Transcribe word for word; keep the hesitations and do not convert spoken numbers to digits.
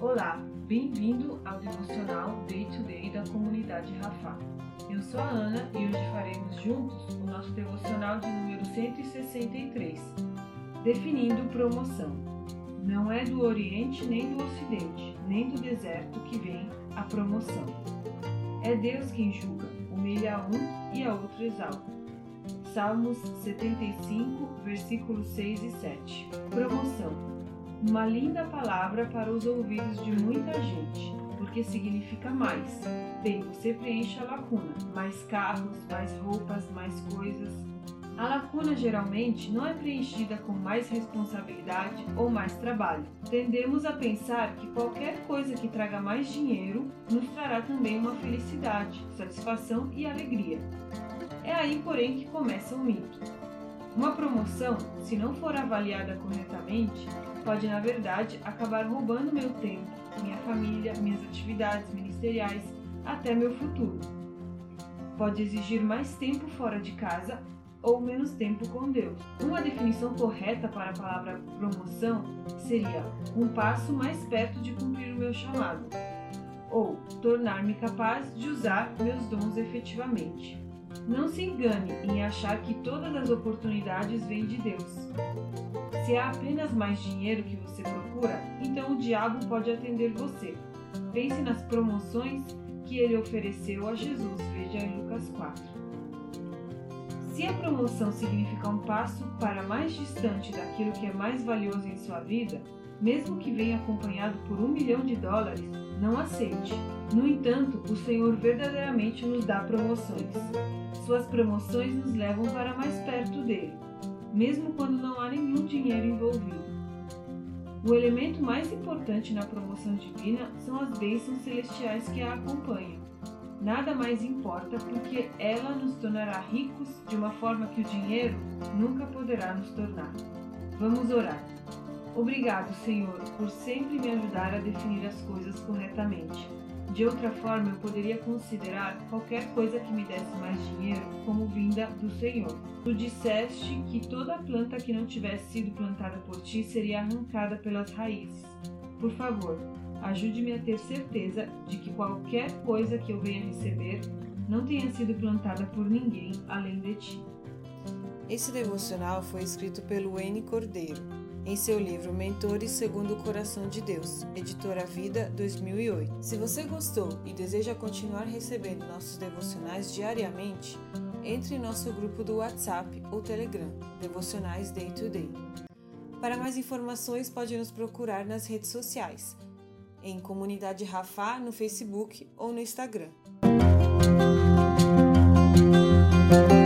Olá, bem-vindo ao devocional Day to Day da comunidade Rafá. Eu sou a Ana e hoje faremos juntos o nosso devocional de número cento e sessenta e três, definindo promoção. Não é do Oriente nem do Ocidente, nem do deserto que vem a promoção. É Deus quem julga, humilha a um e a outro exalta. Salmos setenta e cinco, versículos seis e sete. Promoção. Uma linda palavra para os ouvidos de muita gente, porque significa mais. Bem, você preenche a lacuna, mais carros, mais roupas, mais coisas. A lacuna geralmente não é preenchida com mais responsabilidade ou mais trabalho. Tendemos a pensar que qualquer coisa que traga mais dinheiro nos trará também uma felicidade, satisfação e alegria. É aí, porém, que começa o mito. Uma promoção, se não for avaliada corretamente, pode, na verdade, acabar roubando meu tempo, minha família, minhas atividades ministeriais, até meu futuro. Pode exigir mais tempo fora de casa ou menos tempo com Deus. Uma definição correta para a palavra promoção seria um passo mais perto de cumprir o meu chamado, ou tornar-me capaz de usar meus dons efetivamente. Não se engane em achar que todas as oportunidades vêm de Deus. Se há apenas mais dinheiro que você procura, então o diabo pode atender você. Pense nas promoções que ele ofereceu a Jesus, veja em Lucas quatro. Se a promoção significa um passo para mais distante daquilo que é mais valioso em sua vida, mesmo que venha acompanhado por um milhão de dólares, não aceite. No entanto, o Senhor verdadeiramente nos dá promoções. Suas promoções nos levam para mais perto dele, mesmo quando não há nenhum dinheiro envolvido. O elemento mais importante na promoção divina são as bênçãos celestiais que a acompanham. Nada mais importa porque ela nos tornará ricos de uma forma que o dinheiro nunca poderá nos tornar. Vamos orar. Obrigado, Senhor, por sempre me ajudar a definir as coisas corretamente. De outra forma, eu poderia considerar qualquer coisa que me desse mais dinheiro como vinda do Senhor. Tu disseste que toda planta que não tivesse sido plantada por ti seria arrancada pelas raízes. Por favor, ajude-me a ter certeza de que qualquer coisa que eu venha receber não tenha sido plantada por ninguém além de ti. Esse devocional foi escrito pelo Wayne Cordeiro, em seu livro Mentores segundo o Coração de Deus, editora Vida dois mil e oito. Se você gostou e deseja continuar recebendo nossos devocionais diariamente, entre em nosso grupo do WhatsApp ou Telegram, Devocionais Day to Day. Para mais informações, pode nos procurar nas redes sociais, em Comunidade Rafá no Facebook ou no Instagram.